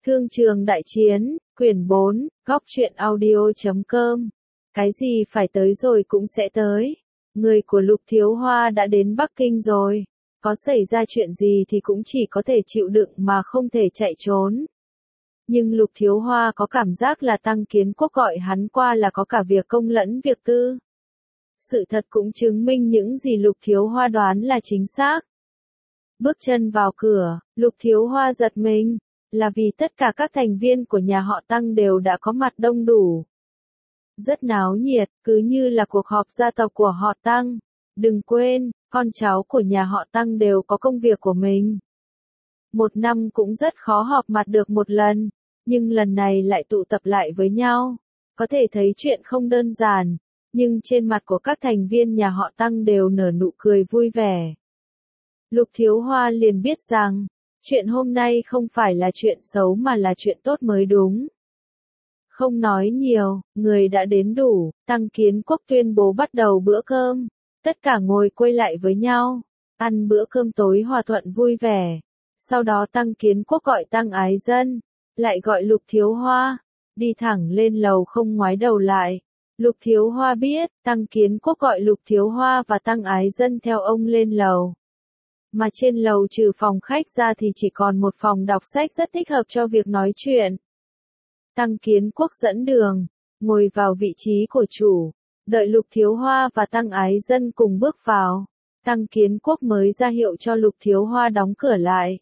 Thương trường đại chiến, quyển 4, góc truyện audio.com. Cái gì phải tới rồi cũng sẽ tới. Người của Lục Thiếu Hoa đã đến Bắc Kinh rồi. Có xảy ra chuyện gì thì cũng chỉ có thể chịu đựng mà không thể chạy trốn. Nhưng Lục Thiếu Hoa có cảm giác là Tăng Kiến Quốc gọi hắn qua là có cả việc công lẫn việc tư. Sự thật cũng chứng minh những gì Lục Thiếu Hoa đoán là chính xác. Bước chân vào cửa, Lục Thiếu Hoa giật mình, là vì tất cả các thành viên của nhà họ Tăng đều đã có mặt đông đủ. Rất náo nhiệt, cứ như là cuộc họp gia tộc của họ Tăng. Đừng quên, con cháu của nhà họ Tăng đều có công việc của mình. Một năm cũng rất khó họp mặt được một lần, nhưng lần này lại tụ tập lại với nhau. Có thể thấy chuyện không đơn giản, nhưng trên mặt của các thành viên nhà họ Tăng đều nở nụ cười vui vẻ. Lục Thiếu Hoa liền biết rằng, chuyện hôm nay không phải là chuyện xấu mà là chuyện tốt mới đúng. Không nói nhiều, người đã đến đủ, Tăng Kiến Quốc tuyên bố bắt đầu bữa cơm. Tất cả ngồi quây lại với nhau, ăn bữa cơm tối hòa thuận vui vẻ. Sau đó Tăng Kiến Quốc gọi Tăng Ái Dân, lại gọi Lục Thiếu Hoa, đi thẳng lên lầu không ngoái đầu lại. Lục Thiếu Hoa biết, Tăng Kiến Quốc gọi Lục Thiếu Hoa và Tăng Ái Dân theo ông lên lầu. Mà trên lầu trừ phòng khách ra thì chỉ còn một phòng đọc sách rất thích hợp cho việc nói chuyện. Tăng Kiến Quốc dẫn đường, ngồi vào vị trí của chủ, đợi Lục Thiếu Hoa và Tăng Ái Dân cùng bước vào. Tăng Kiến Quốc mới ra hiệu cho Lục Thiếu Hoa đóng cửa lại.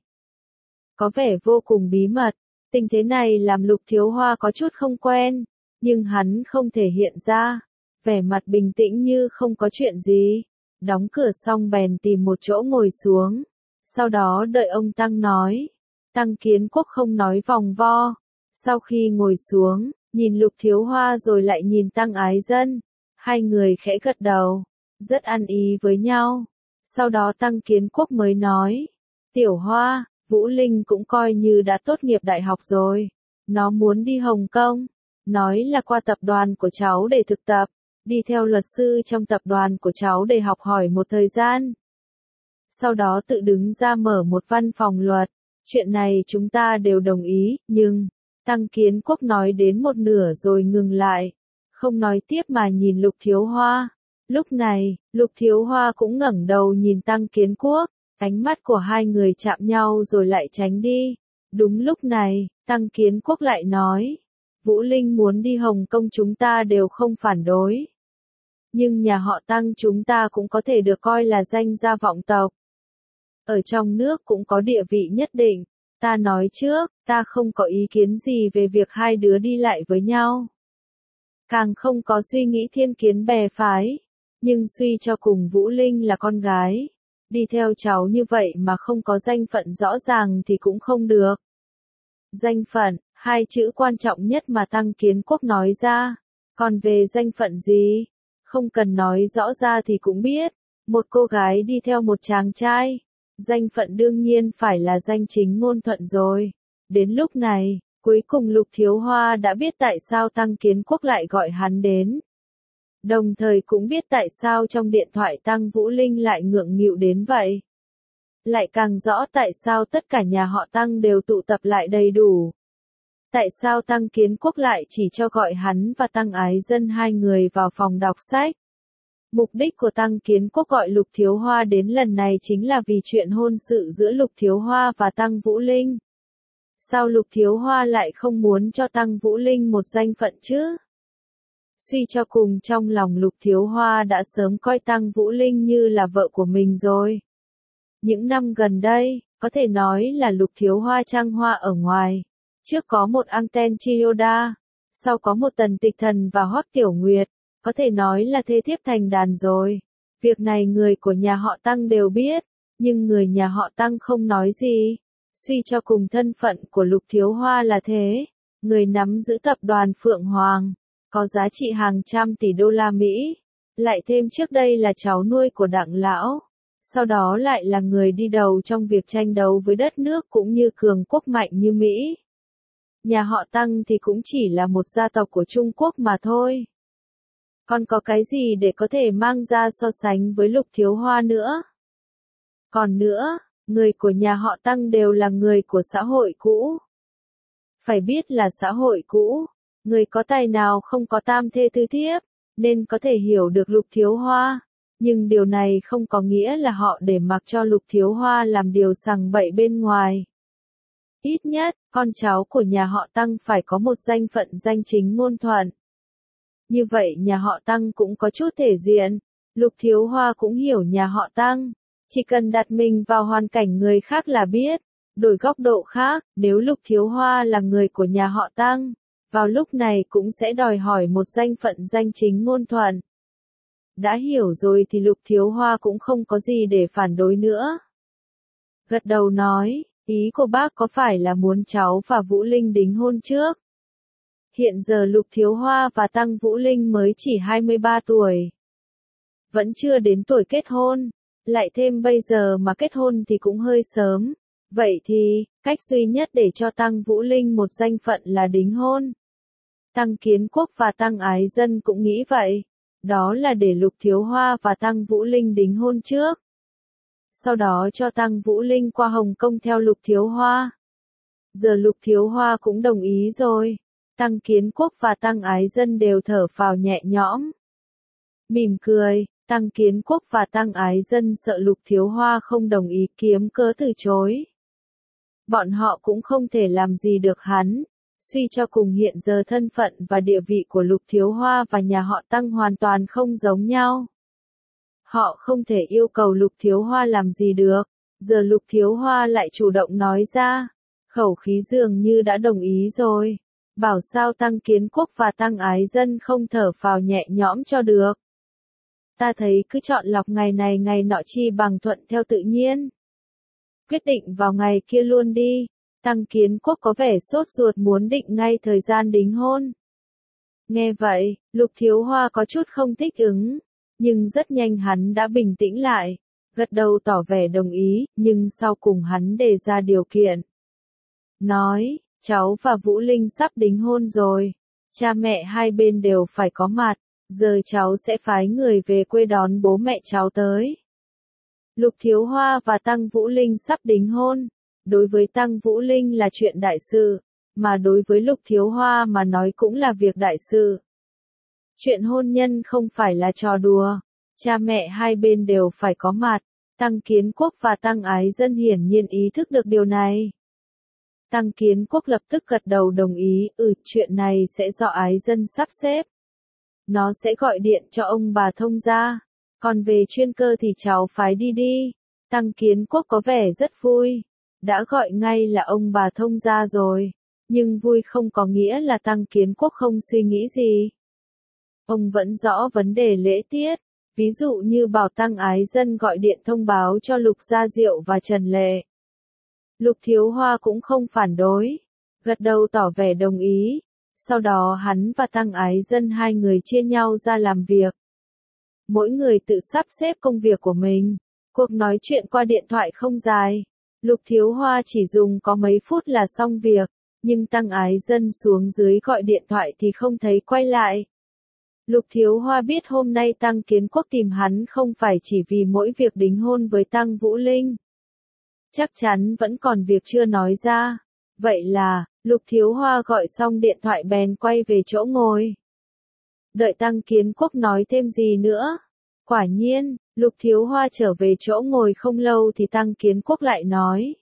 Có vẻ vô cùng bí mật, tình thế này làm Lục Thiếu Hoa có chút không quen, nhưng hắn không thể hiện ra, vẻ mặt bình tĩnh như không có chuyện gì. Đóng cửa xong bèn tìm một chỗ ngồi xuống, sau đó đợi ông Tăng nói. Tăng Kiến Quốc không nói vòng vo, sau khi ngồi xuống, nhìn Lục Thiếu Hoa rồi lại nhìn Tăng Ái Dân, hai người khẽ gật đầu, rất ăn ý với nhau. Sau đó Tăng Kiến Quốc mới nói, Tiểu Hoa, Vũ Linh cũng coi như đã tốt nghiệp đại học rồi, nó muốn đi Hồng Kông, nói là qua tập đoàn của cháu để thực tập. Đi theo luật sư trong tập đoàn của cháu để học hỏi một thời gian. Sau đó tự đứng ra mở một văn phòng luật. Chuyện này chúng ta đều đồng ý, nhưng, Tăng Kiến Quốc nói đến một nửa rồi ngừng lại. Không nói tiếp mà nhìn Lục Thiếu Hoa. Lúc này, Lục Thiếu Hoa cũng ngẩng đầu nhìn Tăng Kiến Quốc. Ánh mắt của hai người chạm nhau rồi lại tránh đi. Đúng lúc này, Tăng Kiến Quốc lại nói. Vũ Linh muốn đi Hồng Kông chúng ta đều không phản đối. Nhưng nhà họ Tăng chúng ta cũng có thể được coi là danh gia vọng tộc. Ở trong nước cũng có địa vị nhất định. Ta nói trước, ta không có ý kiến gì về việc hai đứa đi lại với nhau. Càng không có suy nghĩ thiên kiến bè phái. Nhưng suy cho cùng Vũ Linh là con gái. Đi theo cháu như vậy mà không có danh phận rõ ràng thì cũng không được. Danh phận, hai chữ quan trọng nhất mà Tăng Kiến Quốc nói ra. Còn về danh phận gì? Không cần nói rõ ra thì cũng biết, một cô gái đi theo một chàng trai, danh phận đương nhiên phải là danh chính ngôn thuận rồi. Đến lúc này, cuối cùng Lục Thiếu Hoa đã biết tại sao Tăng Kiến Quốc lại gọi hắn đến. Đồng thời cũng biết tại sao trong điện thoại Tăng Vũ Linh lại ngượng nghịu đến vậy. Lại càng rõ tại sao tất cả nhà họ Tăng đều tụ tập lại đầy đủ. Tại sao Tăng Kiến Quốc lại chỉ cho gọi hắn và Tăng Ái Dân hai người vào phòng đọc sách? Mục đích của Tăng Kiến Quốc gọi Lục Thiếu Hoa đến lần này chính là vì chuyện hôn sự giữa Lục Thiếu Hoa và Tăng Vũ Linh. Sao Lục Thiếu Hoa lại không muốn cho Tăng Vũ Linh một danh phận chứ? Suy cho cùng trong lòng Lục Thiếu Hoa đã sớm coi Tăng Vũ Linh như là vợ của mình rồi. Những năm gần đây, có thể nói là Lục Thiếu Hoa trăng hoa ở ngoài. Trước có một Anten Chiyoda, sau có một Tần Tịch Thần và Hoắc Tiểu Nguyệt, có thể nói là thê thiếp thành đàn rồi. Việc này người của nhà họ Tăng đều biết, nhưng người nhà họ Tăng không nói gì. Suy cho cùng thân phận của Lục Thiếu Hoa là thế, người nắm giữ tập đoàn Phượng Hoàng, có giá trị hàng trăm tỷ đô la Mỹ, lại thêm trước đây là cháu nuôi của Đặng Lão. Sau đó lại là người đi đầu trong việc tranh đấu với đất nước cũng như cường quốc mạnh như Mỹ. Nhà họ Tăng thì cũng chỉ là một gia tộc của Trung Quốc mà thôi. Còn có cái gì để có thể mang ra so sánh với Lục Thiếu Hoa nữa? Còn nữa, người của nhà họ Tăng đều là người của xã hội cũ. Phải biết là xã hội cũ, người có tài nào không có tam thê tứ thiếp, nên có thể hiểu được Lục Thiếu Hoa. Nhưng điều này không có nghĩa là họ để mặc cho Lục Thiếu Hoa làm điều sằng bậy bên ngoài. Ít nhất, con cháu của nhà họ Tăng phải có một danh phận danh chính ngôn thuận. Như vậy nhà họ Tăng cũng có chút thể diện. Lục Thiếu Hoa cũng hiểu nhà họ Tăng. Chỉ cần đặt mình vào hoàn cảnh người khác là biết. Đổi góc độ khác, nếu Lục Thiếu Hoa là người của nhà họ Tăng, vào lúc này cũng sẽ đòi hỏi một danh phận danh chính ngôn thuận. Đã hiểu rồi thì Lục Thiếu Hoa cũng không có gì để phản đối nữa. Gật đầu nói, ý của bác có phải là muốn cháu và Vũ Linh đính hôn trước? Hiện giờ Lục Thiếu Hoa và Tăng Vũ Linh mới chỉ 23 tuổi. Vẫn chưa đến tuổi kết hôn, lại thêm bây giờ mà kết hôn thì cũng hơi sớm. Vậy thì, cách duy nhất để cho Tăng Vũ Linh một danh phận là đính hôn. Tăng Kiến Quốc và Tăng Ái Dân cũng nghĩ vậy. Đó là để Lục Thiếu Hoa và Tăng Vũ Linh đính hôn trước. Sau đó cho Tăng Vũ Linh qua Hồng Kông theo Lục Thiếu Hoa. Giờ Lục Thiếu Hoa cũng đồng ý rồi. Tăng Kiến Quốc và Tăng Ái Dân đều thở phào nhẹ nhõm. Mỉm cười, Tăng Kiến Quốc và Tăng Ái Dân sợ Lục Thiếu Hoa không đồng ý kiếm cớ từ chối. Bọn họ cũng không thể làm gì được hắn. Suy cho cùng hiện giờ thân phận và địa vị của Lục Thiếu Hoa và nhà họ Tăng hoàn toàn không giống nhau. Họ không thể yêu cầu Lục Thiếu Hoa làm gì được. Giờ Lục Thiếu Hoa lại chủ động nói ra. Khẩu khí dường như đã đồng ý rồi. Bảo sao Tăng Kiến Quốc và Tăng Ái Dân không thở phào nhẹ nhõm cho được. Ta thấy cứ chọn lọc ngày này ngày nọ chi bằng thuận theo tự nhiên. Quyết định vào ngày kia luôn đi. Tăng Kiến Quốc có vẻ sốt ruột muốn định ngay thời gian đính hôn. Nghe vậy, Lục Thiếu Hoa có chút không thích ứng, nhưng rất nhanh hắn đã bình tĩnh lại, gật đầu tỏ vẻ đồng ý, nhưng sau cùng hắn đề ra điều kiện. Nói, cháu và Vũ Linh sắp đính hôn rồi, cha mẹ hai bên đều phải có mặt, giờ cháu sẽ phái người về quê đón bố mẹ cháu tới. Lục Thiếu Hoa và Tăng Vũ Linh sắp đính hôn. Đối với Tăng Vũ Linh là chuyện đại sự, mà đối với Lục Thiếu Hoa mà nói cũng là việc đại sự. Chuyện hôn nhân không phải là trò đùa, cha mẹ hai bên đều phải có mặt. Tăng Kiến Quốc và Tăng Ái Dân hiển nhiên ý thức được điều này. Tăng Kiến Quốc lập tức gật đầu đồng ý, chuyện này sẽ do Ái Dân sắp xếp. Nó sẽ gọi điện cho ông bà thông gia, còn về chuyên cơ thì cháu phái đi đi. Tăng Kiến Quốc có vẻ rất vui. Đã gọi ngay là ông bà thông gia rồi, nhưng vui không có nghĩa là Tăng Kiến Quốc không suy nghĩ gì. Ông vẫn rõ vấn đề lễ tiết, ví dụ như bảo Tăng Ái Dân gọi điện thông báo cho Lục Gia Diệu và Trần Lệ. Lục Thiếu Hoa cũng không phản đối, gật đầu tỏ vẻ đồng ý, sau đó hắn và Tăng Ái Dân hai người chia nhau ra làm việc. Mỗi người tự sắp xếp công việc của mình, cuộc nói chuyện qua điện thoại không dài. Lục Thiếu Hoa chỉ dùng có mấy phút là xong việc, nhưng Tăng Ái Dân xuống dưới gọi điện thoại thì không thấy quay lại. Lục Thiếu Hoa biết hôm nay Tăng Kiến Quốc tìm hắn không phải chỉ vì mỗi việc đính hôn với Tăng Vũ Linh. Chắc chắn vẫn còn việc chưa nói ra. Vậy là, Lục Thiếu Hoa gọi xong điện thoại bèn quay về chỗ ngồi. Đợi Tăng Kiến Quốc nói thêm gì nữa. Quả nhiên, Lục Thiếu Hoa trở về chỗ ngồi không lâu thì Tăng Kiến Quốc lại nói.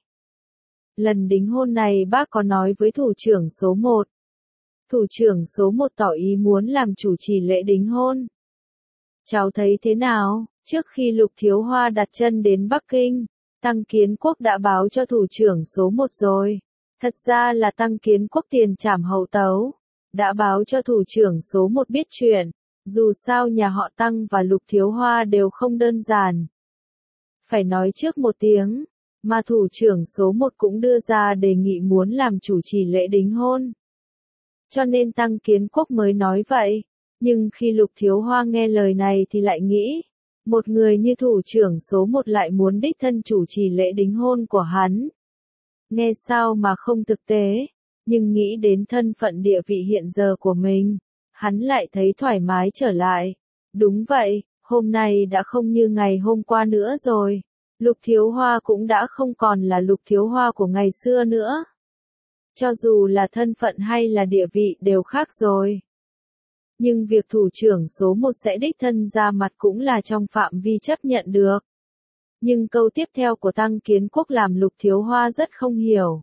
Lần đính hôn này bác có nói với thủ trưởng số 1. Thủ trưởng số 1 tỏ ý muốn làm chủ trì lễ đính hôn. Cháu thấy thế nào? Trước khi Lục Thiếu Hoa đặt chân đến Bắc Kinh, Tăng Kiến Quốc đã báo cho thủ trưởng số 1 rồi. Thật ra là Tăng Kiến Quốc tiền trảm hậu tấu. Đã báo cho thủ trưởng số 1 biết chuyện. Dù sao nhà họ Tăng và Lục Thiếu Hoa đều không đơn giản. Phải nói trước một tiếng, mà thủ trưởng số 1 cũng đưa ra đề nghị muốn làm chủ trì lễ đính hôn. Cho nên Tăng Kiến Quốc mới nói vậy. Nhưng khi Lục Thiếu Hoa nghe lời này thì lại nghĩ, một người như thủ trưởng số 1 lại muốn đích thân chủ trì lễ đính hôn của hắn. Nghe sao mà không thực tế, nhưng nghĩ đến thân phận địa vị hiện giờ của mình, hắn lại thấy thoải mái trở lại. Đúng vậy, hôm nay đã không như ngày hôm qua nữa rồi. Lục Thiếu Hoa cũng đã không còn là Lục Thiếu Hoa của ngày xưa nữa. cho dù là thân phận hay là địa vị đều khác rồi. Nhưng việc thủ trưởng số 1 sẽ đích thân ra mặt cũng là trong phạm vi chấp nhận được. Nhưng câu tiếp theo của Tăng Kiến Quốc làm Lục Thiếu Hoa rất không hiểu.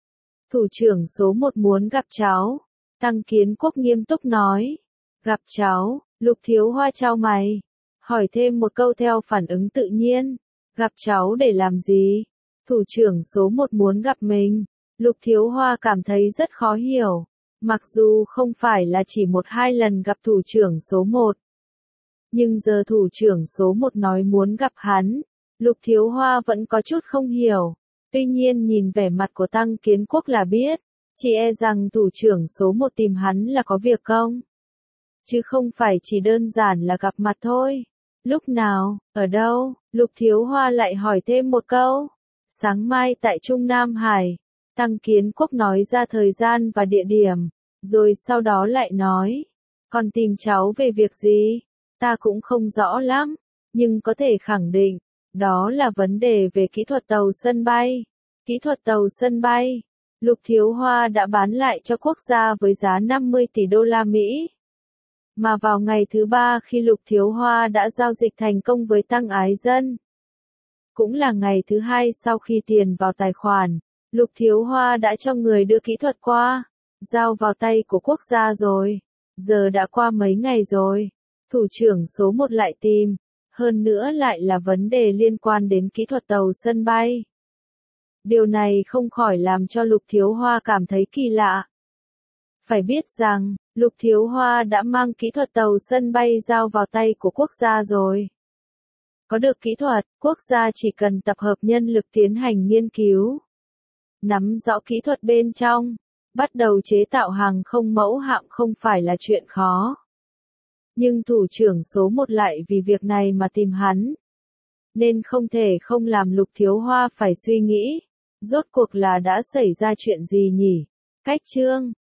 Thủ trưởng số 1 muốn gặp cháu. Tăng Kiến Quốc nghiêm túc nói. Gặp cháu, Lục Thiếu Hoa chau mày. Hỏi thêm một câu theo phản ứng tự nhiên. Gặp cháu để làm gì? Thủ trưởng số 1 muốn gặp mình. Lục Thiếu Hoa cảm thấy rất khó hiểu. Mặc dù không phải là chỉ 1-2 lần gặp thủ trưởng số 1. Nhưng giờ thủ trưởng số 1 nói muốn gặp hắn. Lục Thiếu Hoa vẫn có chút không hiểu. Tuy nhiên nhìn vẻ mặt của Tăng Kiến Quốc là biết. Chỉ e rằng thủ trưởng số 1 tìm hắn là có việc không? Chứ không phải chỉ đơn giản là gặp mặt thôi. Lúc nào, ở đâu? Lục Thiếu Hoa lại hỏi thêm một câu. Sáng mai tại Trung Nam Hải. Tăng Kiến Quốc nói ra thời gian và địa điểm. Rồi sau đó lại nói. Còn tìm cháu về việc gì? Ta cũng không rõ lắm. Nhưng có thể khẳng định. Đó là vấn đề về kỹ thuật tàu sân bay. Kỹ thuật tàu sân bay. Lục Thiếu Hoa đã bán lại cho quốc gia với giá 50 tỷ đô la Mỹ. Mà vào ngày thứ 3 khi Lục Thiếu Hoa đã giao dịch thành công với Tăng Ái Dân. Cũng là ngày thứ 2 sau khi tiền vào tài khoản, Lục Thiếu Hoa đã cho người đưa kỹ thuật qua, giao vào tay của quốc gia rồi. Giờ đã qua mấy ngày rồi, thủ trưởng số 1 lại tìm, hơn nữa lại là vấn đề liên quan đến kỹ thuật tàu sân bay. Điều này không khỏi làm cho Lục Thiếu Hoa cảm thấy kỳ lạ. Phải biết rằng, Lục Thiếu Hoa đã mang kỹ thuật tàu sân bay giao vào tay của quốc gia rồi. Có được kỹ thuật, quốc gia chỉ cần tập hợp nhân lực tiến hành nghiên cứu. Nắm rõ kỹ thuật bên trong, bắt đầu chế tạo hàng không mẫu hạm không phải là chuyện khó. Nhưng thủ trưởng số 1 lại vì việc này mà tìm hắn. Nên không thể không làm Lục Thiếu Hoa phải suy nghĩ. Rốt cuộc là đã xảy ra chuyện gì nhỉ? Cách chương